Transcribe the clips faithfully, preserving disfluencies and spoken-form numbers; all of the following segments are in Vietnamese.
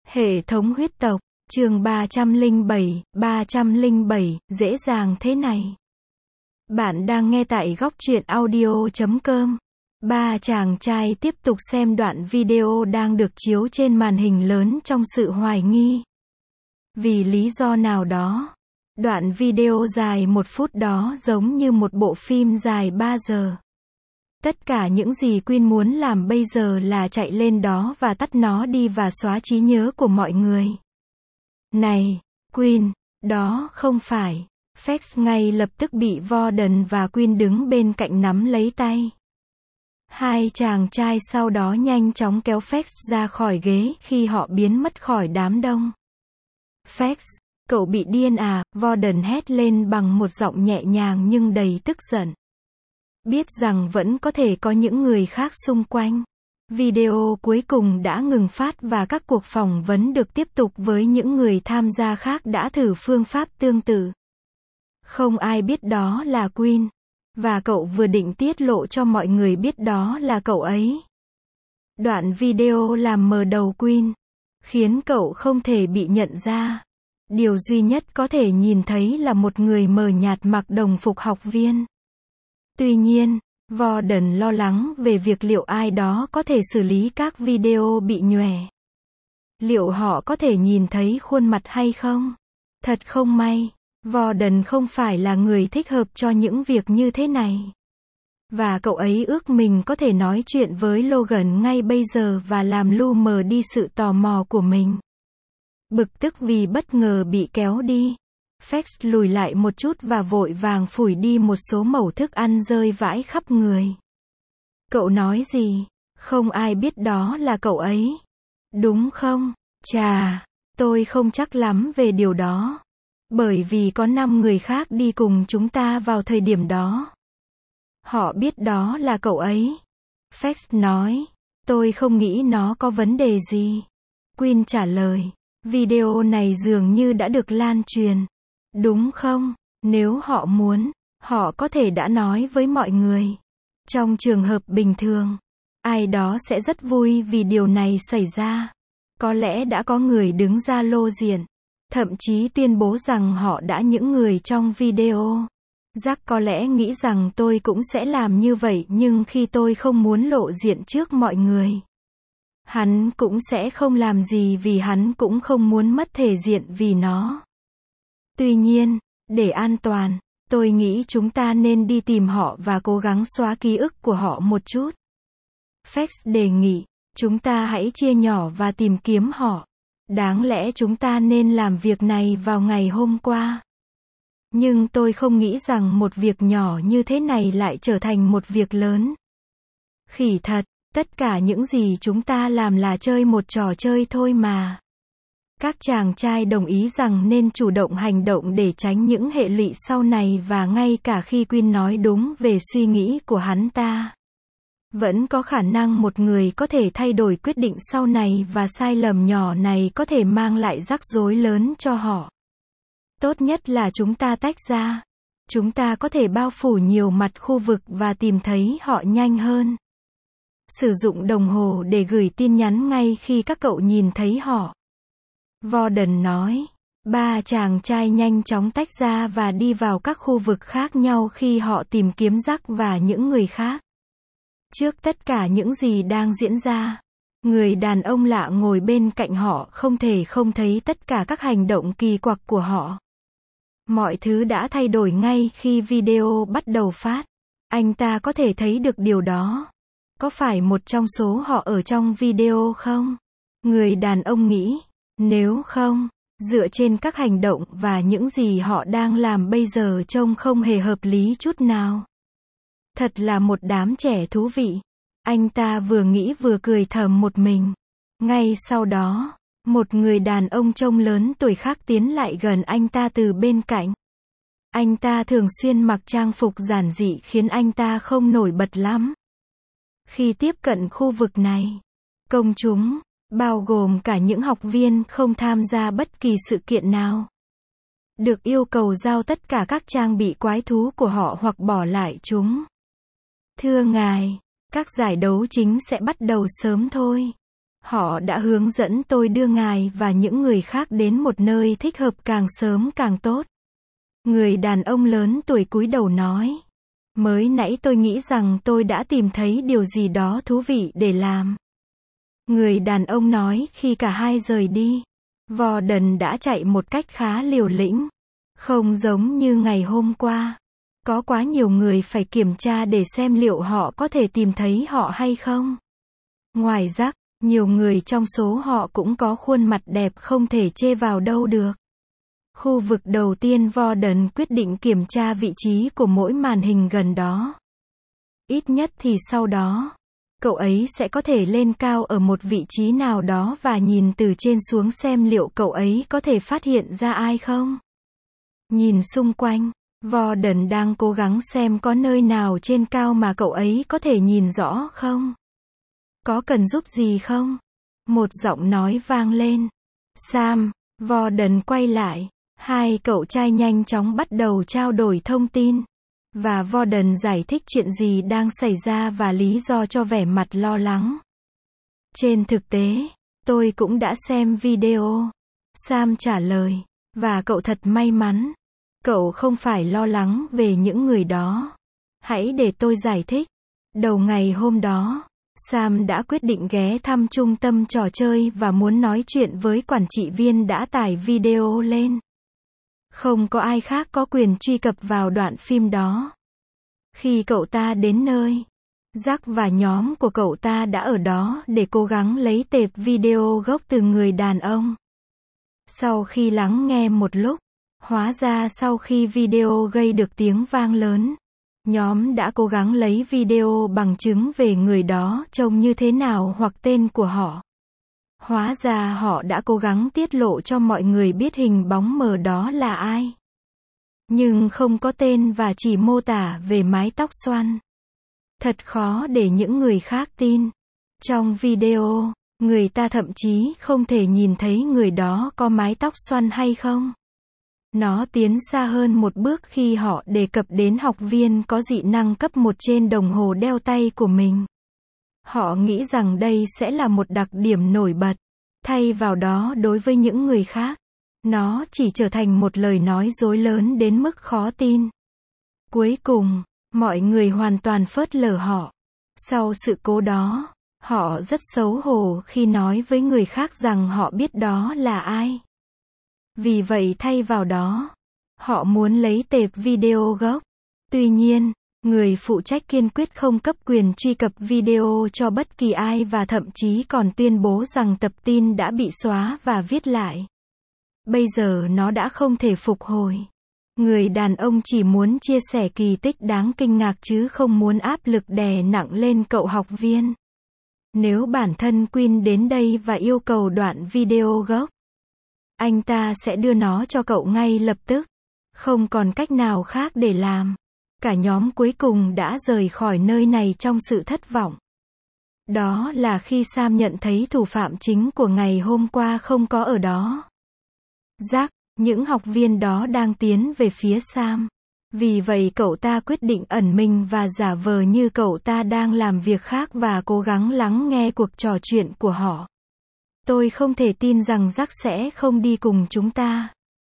Hệ thống huyết tộc, chương ba trăm lẻ bảy, ba trăm lẻ bảy, dễ dàng thế này. Bạn đang nghe tại góc truyện audio chấm com. Ba chàng trai tiếp tục xem đoạn video đang được chiếu trên màn hình lớn trong sự hoài nghi. Vì lý do nào đó, đoạn video dài một phút đó giống như một bộ phim dài ba giờ. Tất cả những gì Queen muốn làm bây giờ là chạy lên đó và tắt nó đi và xóa trí nhớ của mọi người. Này, Queen, đó không phải. Fex ngay lập tức bị Warden và Queen đứng bên cạnh nắm lấy tay. Hai chàng trai sau đó nhanh chóng kéo Fex ra khỏi ghế khi họ biến mất khỏi đám đông. Fex, cậu bị điên à? Warden hét lên bằng một giọng nhẹ nhàng nhưng đầy tức giận. Biết rằng vẫn có thể có những người khác xung quanh. Video cuối cùng đã ngừng phát và các cuộc phỏng vấn được tiếp tục với những người tham gia khác đã thử phương pháp tương tự. Không ai biết đó là Queen. Và cậu vừa định tiết lộ cho mọi người biết đó là cậu ấy. Đoạn video làm mờ đầu Queen, khiến cậu không thể bị nhận ra. Điều duy nhất có thể nhìn thấy là một người mờ nhạt mặc đồng phục học viên. Tuy nhiên, Warden lo lắng về việc liệu ai đó có thể xử lý các video bị nhòe. Liệu họ có thể nhìn thấy khuôn mặt hay không? Thật không may, Warden không phải là người thích hợp cho những việc như thế này. Và cậu ấy ước mình có thể nói chuyện với Logan ngay bây giờ và làm lu mờ đi sự tò mò của mình. Bực tức vì bất ngờ bị kéo đi, Fex lùi lại một chút và vội vàng phủi đi một số mẩu thức ăn rơi vãi khắp người. Cậu nói gì? Không ai biết đó là cậu ấy. Đúng không? Chà, tôi không chắc lắm về điều đó. Bởi vì có năm người khác đi cùng chúng ta vào thời điểm đó. Họ biết đó là cậu ấy. Fex nói. Tôi không nghĩ nó có vấn đề gì. Queen trả lời. Video này dường như đã được lan truyền. Đúng không? Nếu họ muốn, họ có thể đã nói với mọi người. Trong trường hợp bình thường, ai đó sẽ rất vui vì điều này xảy ra. Có lẽ đã có người đứng ra lộ diện, thậm chí tuyên bố rằng họ đã những người trong video. Jack có lẽ nghĩ rằng tôi cũng sẽ làm như vậy nhưng khi tôi không muốn lộ diện trước mọi người. Hắn cũng sẽ không làm gì vì hắn cũng không muốn mất thể diện vì nó. Tuy nhiên, để an toàn, tôi nghĩ chúng ta nên đi tìm họ và cố gắng xóa ký ức của họ một chút. Fex đề nghị, chúng ta hãy chia nhỏ và tìm kiếm họ. Đáng lẽ chúng ta nên làm việc này vào ngày hôm qua. Nhưng tôi không nghĩ rằng một việc nhỏ như thế này lại trở thành một việc lớn. Khỉ thật, tất cả những gì chúng ta làm là chơi một trò chơi thôi mà. Các chàng trai đồng ý rằng nên chủ động hành động để tránh những hệ lụy sau này và ngay cả khi Queen nói đúng về suy nghĩ của hắn ta. Vẫn có khả năng một người có thể thay đổi quyết định sau này và sai lầm nhỏ này có thể mang lại rắc rối lớn cho họ. Tốt nhất là chúng ta tách ra. Chúng ta có thể bao phủ nhiều mặt khu vực và tìm thấy họ nhanh hơn. Sử dụng đồng hồ để gửi tin nhắn ngay khi các cậu nhìn thấy họ. Warden nói. Ba chàng trai nhanh chóng tách ra và đi vào các khu vực khác nhau khi họ tìm kiếm Jack và những người khác. Trước tất cả những gì đang diễn ra, người đàn ông lạ ngồi bên cạnh họ không thể không thấy tất cả các hành động kỳ quặc của họ. Mọi thứ đã thay đổi ngay khi video bắt đầu phát. Anh ta có thể thấy được điều đó. Có phải một trong số họ ở trong video không? Người đàn ông nghĩ. Nếu không, dựa trên các hành động và những gì họ đang làm bây giờ trông không hề hợp lý chút nào. Thật là một đám trẻ thú vị. Anh ta vừa nghĩ vừa cười thầm một mình. Ngay sau đó, một người đàn ông trông lớn tuổi khác tiến lại gần anh ta từ bên cạnh. Anh ta thường xuyên mặc trang phục giản dị khiến anh ta không nổi bật lắm. Khi tiếp cận khu vực này, công chúng, bao gồm cả những học viên không tham gia bất kỳ sự kiện nào, được yêu cầu giao tất cả các trang bị quái thú của họ hoặc bỏ lại chúng. Thưa ngài, các giải đấu chính sẽ bắt đầu sớm thôi. Họ đã hướng dẫn tôi đưa ngài và những người khác đến một nơi thích hợp càng sớm càng tốt. Người đàn ông lớn tuổi cúi đầu nói. Mới nãy tôi nghĩ rằng tôi đã tìm thấy điều gì đó thú vị để làm. Người đàn ông nói khi cả hai rời đi. Warden đã chạy một cách khá liều lĩnh. Không giống như ngày hôm qua. Có quá nhiều người phải kiểm tra để xem liệu họ có thể tìm thấy họ hay không. Ngoài Jack, nhiều người trong số họ cũng có khuôn mặt đẹp không thể chê vào đâu được. Khu vực đầu tiên Warden quyết định kiểm tra vị trí của mỗi màn hình gần đó. Ít nhất thì sau đó, cậu ấy sẽ có thể lên cao ở một vị trí nào đó và nhìn từ trên xuống xem liệu cậu ấy có thể phát hiện ra ai không. Nhìn xung quanh, Warden đang cố gắng xem có nơi nào trên cao mà cậu ấy có thể nhìn rõ không. Có cần giúp gì không? Một giọng nói vang lên. Sam, Warden quay lại. Hai cậu trai nhanh chóng bắt đầu trao đổi thông tin. Và Warden giải thích chuyện gì đang xảy ra và lý do cho vẻ mặt lo lắng. Trên thực tế, tôi cũng đã xem video. Sam trả lời. Và cậu thật may mắn. Cậu không phải lo lắng về những người đó. Hãy để tôi giải thích. Đầu ngày hôm đó, Sam đã quyết định ghé thăm trung tâm trò chơi và muốn nói chuyện với quản trị viên đã tải video lên. Không có ai khác có quyền truy cập vào đoạn phim đó. Khi cậu ta đến nơi, Jack và nhóm của cậu ta đã ở đó để cố gắng lấy tệp video gốc từ người đàn ông. Sau khi lắng nghe một lúc, hóa ra sau khi video gây được tiếng vang lớn, nhóm đã cố gắng lấy video bằng chứng về người đó trông như thế nào hoặc tên của họ. Hóa ra họ đã cố gắng tiết lộ cho mọi người biết hình bóng mờ đó là ai. Nhưng không có tên và chỉ mô tả về mái tóc xoăn. Thật khó để những người khác tin. Trong video, người ta thậm chí không thể nhìn thấy người đó có mái tóc xoăn hay không. Nó tiến xa hơn một bước khi họ đề cập đến học viên có dị năng cấp một trên đồng hồ đeo tay của mình. Họ nghĩ rằng đây sẽ là một đặc điểm nổi bật. Thay vào đó đối với những người khác, nó chỉ trở thành một lời nói dối lớn đến mức khó tin. Cuối cùng, mọi người hoàn toàn phớt lờ họ. Sau sự cố đó, họ rất xấu hổ khi nói với người khác rằng họ biết đó là ai. Vì vậy thay vào đó, họ muốn lấy tệp video gốc. Tuy nhiên, người phụ trách kiên quyết không cấp quyền truy cập video cho bất kỳ ai và thậm chí còn tuyên bố rằng tập tin đã bị xóa và viết lại. Bây giờ nó đã không thể phục hồi. Người đàn ông chỉ muốn chia sẻ kỳ tích đáng kinh ngạc chứ không muốn áp lực đè nặng lên cậu học viên. Nếu bản thân Quinn đến đây và yêu cầu đoạn video gốc, anh ta sẽ đưa nó cho cậu ngay lập tức. Không còn cách nào khác để làm. Cả nhóm cuối cùng đã rời khỏi nơi này trong sự thất vọng. Đó là khi Sam nhận thấy thủ phạm chính của ngày hôm qua không có ở đó. Jack, những học viên đó đang tiến về phía Sam. Vì vậy cậu ta quyết định ẩn mình và giả vờ như cậu ta đang làm việc khác và cố gắng lắng nghe cuộc trò chuyện của họ. Tôi không thể tin rằng Jack sẽ không đi cùng chúng ta.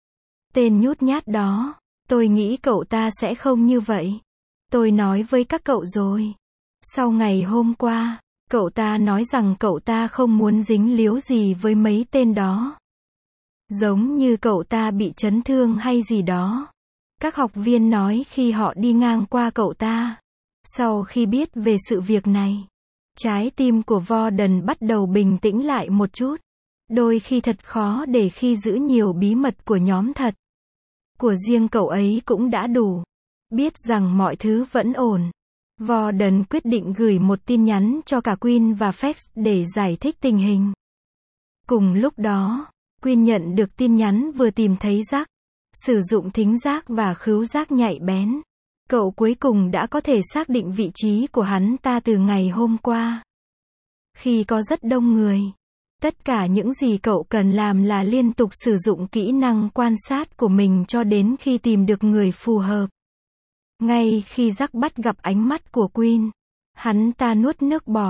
Tên nhút nhát đó. Tôi nghĩ cậu ta sẽ không như vậy. Tôi nói với các cậu rồi. Sau ngày hôm qua, cậu ta nói rằng cậu ta không muốn dính líu gì với mấy tên đó. Giống như cậu ta bị chấn thương hay gì đó. Các học viên nói khi họ đi ngang qua cậu ta. Sau khi biết về sự việc này, trái tim của Warden bắt đầu bình tĩnh lại một chút. Đôi khi thật khó để khi giữ nhiều bí mật của nhóm thật. Của riêng cậu ấy cũng đã đủ. Biết rằng mọi thứ vẫn ổn. Warden quyết định gửi một tin nhắn cho cả Quinn và Fex để giải thích tình hình. Cùng lúc đó, Quinn nhận được tin nhắn vừa tìm thấy Jack. Sử dụng thính giác và khứu giác nhạy bén. Cậu cuối cùng đã có thể xác định vị trí của hắn ta từ ngày hôm qua. Khi có rất đông người, tất cả những gì cậu cần làm là liên tục sử dụng kỹ năng quan sát của mình cho đến khi tìm được người phù hợp. Ngay khi Jack bắt gặp ánh mắt của Quinn, hắn ta nuốt nước bọt.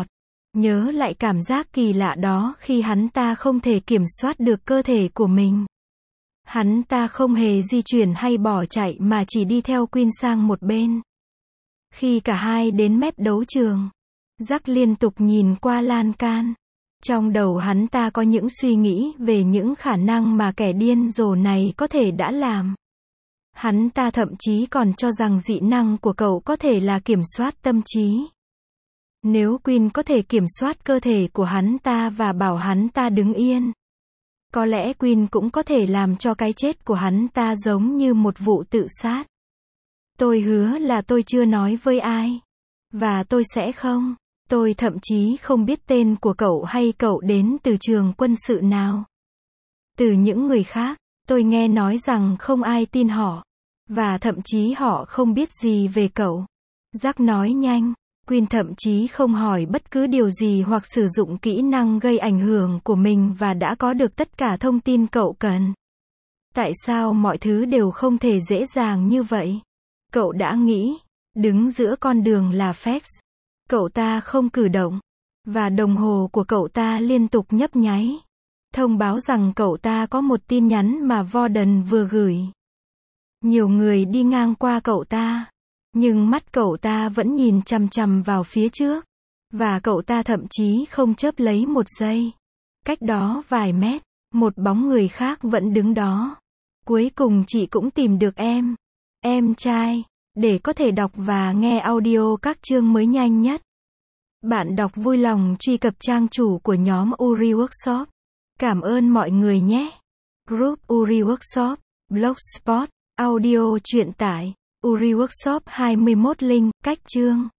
Nhớ lại cảm giác kỳ lạ đó khi hắn ta không thể kiểm soát được cơ thể của mình. Hắn ta không hề di chuyển hay bỏ chạy mà chỉ đi theo Queen sang một bên. Khi cả hai đến mép đấu trường, Jack liên tục nhìn qua lan can. Trong đầu hắn ta có những suy nghĩ về những khả năng mà kẻ điên rồ này có thể đã làm. Hắn ta thậm chí còn cho rằng dị năng của cậu có thể là kiểm soát tâm trí. Nếu Queen có thể kiểm soát cơ thể của hắn ta và bảo hắn ta đứng yên, có lẽ Queen cũng có thể làm cho cái chết của hắn ta giống như một vụ tự sát. Tôi hứa là tôi chưa nói với ai. Và tôi sẽ không. Tôi thậm chí không biết tên của cậu hay cậu đến từ trường quân sự nào. Từ những người khác, tôi nghe nói rằng không ai tin họ. Và thậm chí họ không biết gì về cậu. Jack nói nhanh. Queen thậm chí không hỏi bất cứ điều gì hoặc sử dụng kỹ năng gây ảnh hưởng của mình và đã có được tất cả thông tin cậu cần. Tại sao mọi thứ đều không thể dễ dàng như vậy? Cậu đã nghĩ, đứng giữa con đường là Fex. Cậu ta không cử động. Và đồng hồ của cậu ta liên tục nhấp nháy. Thông báo rằng cậu ta có một tin nhắn mà Vorden vừa gửi. Nhiều người đi ngang qua cậu ta. Nhưng mắt cậu ta vẫn nhìn chằm chằm vào phía trước. Và cậu ta thậm chí không chớp lấy một giây. Cách đó vài mét, một bóng người khác vẫn đứng đó. Cuối cùng chị cũng tìm được em. Em trai. Để có thể đọc và nghe audio các chương mới nhanh nhất. Bạn đọc vui lòng truy cập trang chủ của nhóm Uri Workshop. Cảm ơn mọi người nhé. Group Uri Workshop, Blogspot, audio truyện tải, Uri Workshop hai mươi mốt link, cách chương.